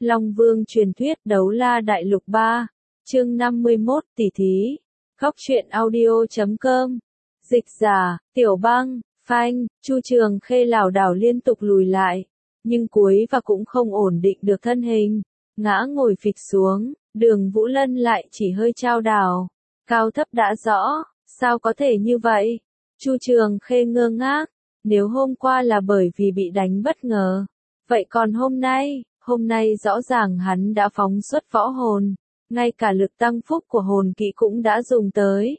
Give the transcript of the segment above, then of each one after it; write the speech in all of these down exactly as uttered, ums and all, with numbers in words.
Long Vương truyền thuyết đấu la đại lục ba, chương năm mươi mốt tỷ thí. Góc truyện audio chấm com. Dịch giả, Tiểu Băng, phanh, Chu Trường Khê lảo đảo liên tục lùi lại, nhưng cuối và cũng không ổn định được thân hình, ngã ngồi phịch xuống. Đường Vũ Lân lại chỉ hơi chao đảo, cao thấp đã rõ, sao có thể như vậy? Chu Trường Khê ngơ ngác, nếu hôm qua là bởi vì bị đánh bất ngờ, vậy còn hôm nay, hôm nay rõ ràng hắn đã phóng xuất võ hồn, ngay cả lực tăng phúc của hồn kỹ cũng đã dùng tới.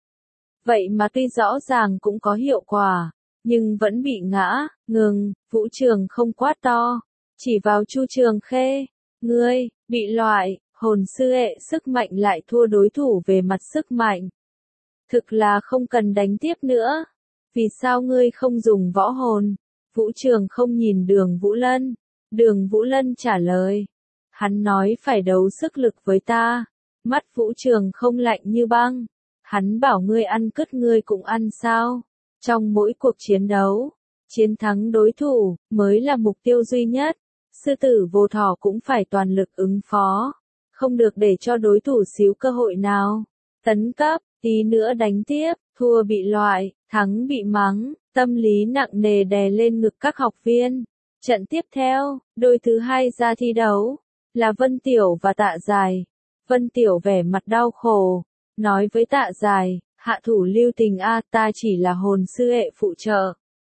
Vậy mà tuy rõ ràng cũng có hiệu quả, nhưng vẫn bị ngã, ngừng. Vũ Trường không quát to, chỉ vào Chu Trường Khê, ngươi, bị loại, hồn sư hệ sức mạnh lại thua đối thủ về mặt sức mạnh. Thực là không cần đánh tiếp nữa. Vì sao ngươi không dùng võ hồn? Vũ Trường không nhìn Đường Vũ Lân. Đường Vũ Lân trả lời. Hắn nói phải đấu sức lực với ta. Mắt Vũ Trường không lạnh như băng. Hắn bảo ngươi ăn cứt ngươi cũng ăn sao? Trong mỗi cuộc chiến đấu, chiến thắng đối thủ mới là mục tiêu duy nhất. Sư tử vô thỏ cũng phải toàn lực ứng phó. Không được để cho đối thủ xíu cơ hội nào. Tấn cấp, tí nữa đánh tiếp, thua bị loại, thắng bị mắng, tâm lý nặng nề đè lên ngực các học viên. Trận tiếp theo, đôi thứ hai ra thi đấu, là Vân Tiểu và Tạ Dài. Vân Tiểu vẻ mặt đau khổ, nói với Tạ Dài, hạ thủ lưu tình a, ta chỉ là hồn sư hệ phụ trợ.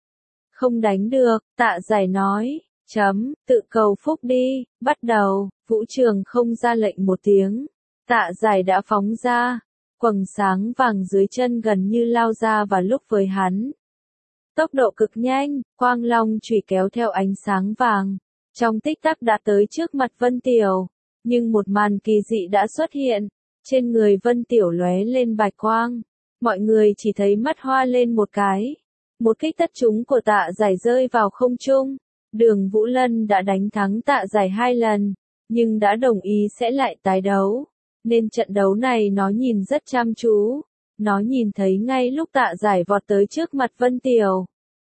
Không đánh được, Tạ Dài nói, chấm, tự cầu phúc đi, bắt đầu. Vũ Trường không ra lệnh một tiếng, Tạ Dài đã phóng ra, quầng sáng vàng dưới chân gần như lao ra vào lúc với hắn. Tốc độ cực nhanh, quang long chùy kéo theo ánh sáng vàng, trong tích tắc đã tới trước mặt Vân Tiểu, nhưng một màn kỳ dị đã xuất hiện, trên người Vân Tiểu lóe lên bạch quang, mọi người chỉ thấy mắt hoa lên một cái, một kích tất trúng của Tạ Dài rơi vào không trung. Đường Vũ Lân đã đánh thắng Tạ Dài hai lần, nhưng đã đồng ý sẽ lại tái đấu, nên trận đấu này nó nhìn rất chăm chú. Nó nhìn thấy ngay lúc Tạ Dài vọt tới trước mặt Vân Tiểu.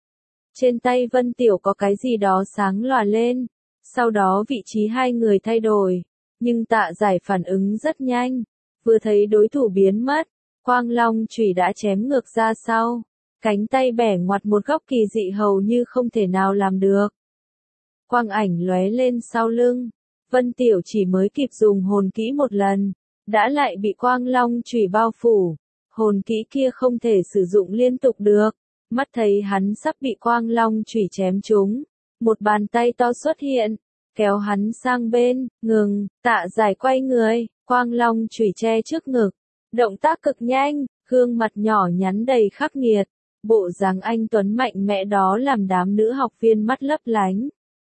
Trên tay Vân Tiểu có cái gì đó sáng lòa lên, sau đó vị trí hai người thay đổi, nhưng Tạ Dài phản ứng rất nhanh, vừa thấy đối thủ biến mất, quang long chùy đã chém ngược ra sau, cánh tay bẻ ngoặt một góc kỳ dị hầu như không thể nào làm được. Quang ảnh lóe lên sau lưng, Vân Tiểu chỉ mới kịp dùng hồn kỹ một lần, đã lại bị quang long chùy bao phủ. Hồn kỹ kia không thể sử dụng liên tục được, mắt thấy hắn sắp bị quang long chùy chém trúng. Một bàn tay to xuất hiện, kéo hắn sang bên, ngừng, Tạ Dài quay người, quang long chùy che trước ngực. Động tác cực nhanh, gương mặt nhỏ nhắn đầy khắc nghiệt, bộ dáng anh tuấn mạnh mẽ đó làm đám nữ học viên mắt lấp lánh.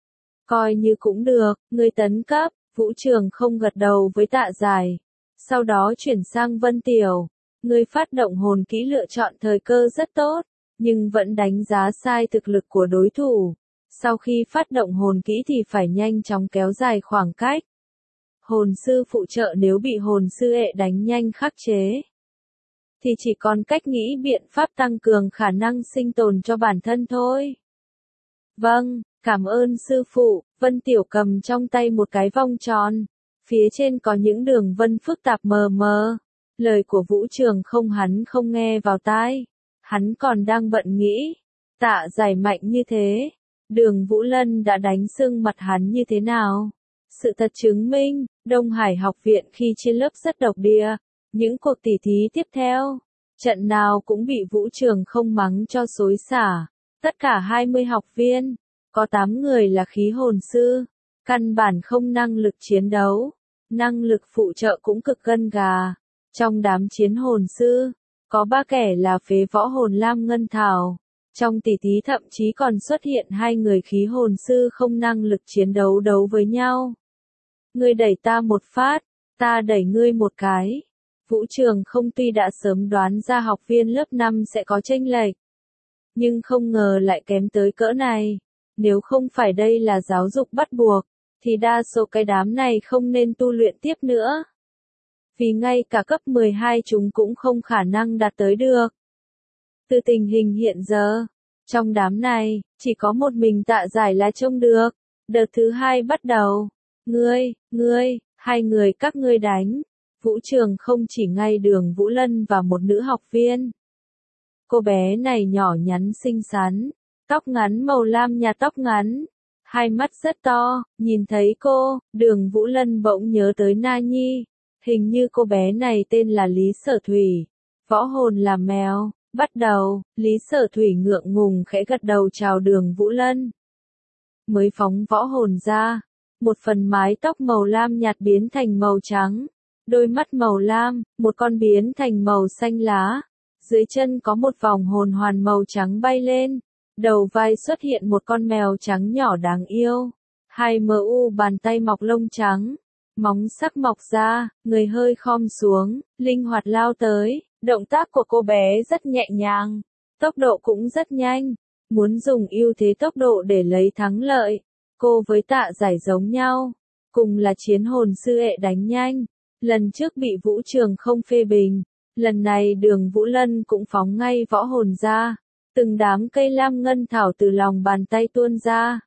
Coi như cũng được, người tấn cấp. Vũ Trường không gật đầu với Tạ Dài, sau đó chuyển sang Vân Tiểu. Người phát động hồn kỹ lựa chọn thời cơ rất tốt, nhưng vẫn đánh giá sai thực lực của đối thủ. Sau khi phát động hồn kỹ thì phải nhanh chóng kéo dài khoảng cách. Hồn sư phụ trợ nếu bị hồn sư hệ đánh nhanh khắc chế, thì chỉ còn cách nghĩ biện pháp tăng cường khả năng sinh tồn cho bản thân thôi. Vâng, cảm ơn sư phụ. Vân Tiểu cầm trong tay một cái vong tròn, phía trên có những đường vân phức tạp mờ mờ. Lời của Vũ Trường không hắn không nghe vào tai, hắn còn đang bận nghĩ, Tạ Dài mạnh như thế, Đường Vũ Lân đã đánh sưng mặt hắn như thế nào. Sự thật chứng minh, Đông Hải học viện khi chia lớp rất độc địa, những cuộc tỉ thí tiếp theo, trận nào cũng bị Vũ Trường không mắng cho xối xả. Tất cả hai mươi học viên, có tám người là khí hồn sư, căn bản không năng lực chiến đấu, năng lực phụ trợ cũng cực gân gà. Trong đám chiến hồn sư, có ba kẻ là phế võ hồn Lam Ngân Thảo. Trong tỷ thí thậm chí còn xuất hiện hai người khí hồn sư không năng lực chiến đấu đấu với nhau. Ngươi đẩy ta một phát, ta đẩy ngươi một cái. Vũ Trường không tuy đã sớm đoán ra học viên lớp năm sẽ có chênh lệch, nhưng không ngờ lại kém tới cỡ này. Nếu không phải đây là giáo dục bắt buộc, thì đa số cái đám này không nên tu luyện tiếp nữa. Vì ngay cả cấp mười hai chúng cũng không khả năng đạt tới được. Từ tình hình hiện giờ, trong đám này, chỉ có một mình Tạ Dài là trông được. Đợt thứ hai bắt đầu, Ngươi, ngươi, hai người các ngươi đánh. Vũ Trường không chỉ ngay Đường Vũ Lân và một nữ học viên. Cô bé này nhỏ nhắn xinh xắn, tóc ngắn màu lam nhạt tóc ngắn, hai mắt rất to, nhìn thấy cô, Đường Vũ Lân bỗng nhớ tới Na Nhi. Hình như cô bé này tên là Lý Sở Thủy, võ hồn là mèo. Bắt đầu, Lý Sở Thủy ngượng ngùng khẽ gật đầu chào Đường Vũ Lân. Mới phóng võ hồn ra, một phần mái tóc màu lam nhạt biến thành màu trắng, đôi mắt màu lam, một con biến thành màu xanh lá. Dưới chân có một vòng hồn hoàn màu trắng bay lên, đầu vai xuất hiện một con mèo trắng nhỏ đáng yêu. Hai mờ u bàn tay mọc lông trắng, móng sắc mọc ra, người hơi khom xuống, linh hoạt lao tới. Động tác của cô bé rất nhẹ nhàng, tốc độ cũng rất nhanh, muốn dùng ưu thế tốc độ để lấy thắng lợi. Cô với Tạ Giải giống nhau, cùng là chiến hồn sư hệ đánh nhanh, lần trước bị Vũ Trường không phê bình, lần này Đường Vũ Lân cũng phóng ngay võ hồn ra, từng đám cây lam ngân thảo từ lòng bàn tay tuôn ra.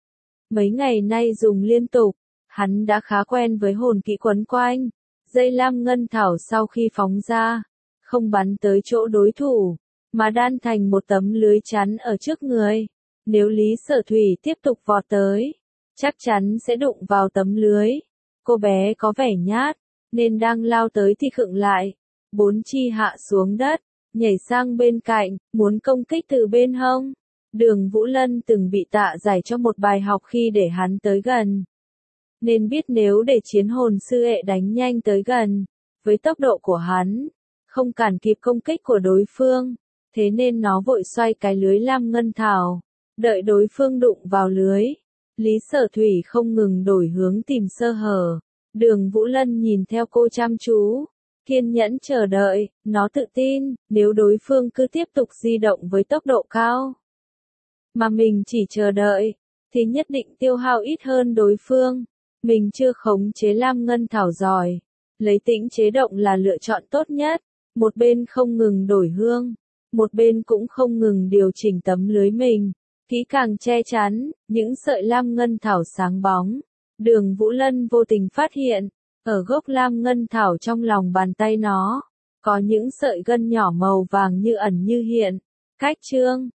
Mấy ngày nay dùng liên tục, hắn đã khá quen với hồn kỹ quấn quanh, dây lam ngân thảo sau khi phóng ra, không bắn tới chỗ đối thủ, mà đan thành một tấm lưới chắn ở trước người. Nếu Lý Sở Thủy tiếp tục vọt tới, chắc chắn sẽ đụng vào tấm lưới. Cô bé có vẻ nhát, nên đang lao tới thì khựng lại, bốn chi hạ xuống đất, nhảy sang bên cạnh, muốn công kích từ bên hông. Đường Vũ Lân từng bị Tạ Giải cho một bài học khi để hắn tới gần, nên biết nếu để chiến hồn sư hệ đánh nhanh tới gần, với tốc độ của hắn, không cản kịp công kích của đối phương, thế nên nó vội xoay cái lưới lam ngân thảo, đợi đối phương đụng vào lưới. Lý Sở Thủy không ngừng đổi hướng tìm sơ hở, Đường Vũ Lân nhìn theo cô chăm chú, kiên nhẫn chờ đợi, nó tự tin, nếu đối phương cứ tiếp tục di động với tốc độ cao, mà mình chỉ chờ đợi, thì nhất định tiêu hao ít hơn đối phương. Mình chưa khống chế lam ngân thảo giỏi, lấy tĩnh chế động là lựa chọn tốt nhất. Một bên không ngừng đổi hương, một bên cũng không ngừng điều chỉnh tấm lưới mình, kỹ càng che chắn, những sợi lam ngân thảo sáng bóng. Đường Vũ Lân vô tình phát hiện, ở gốc lam ngân thảo trong lòng bàn tay nó, có những sợi gân nhỏ màu vàng như ẩn như hiện. Cách chương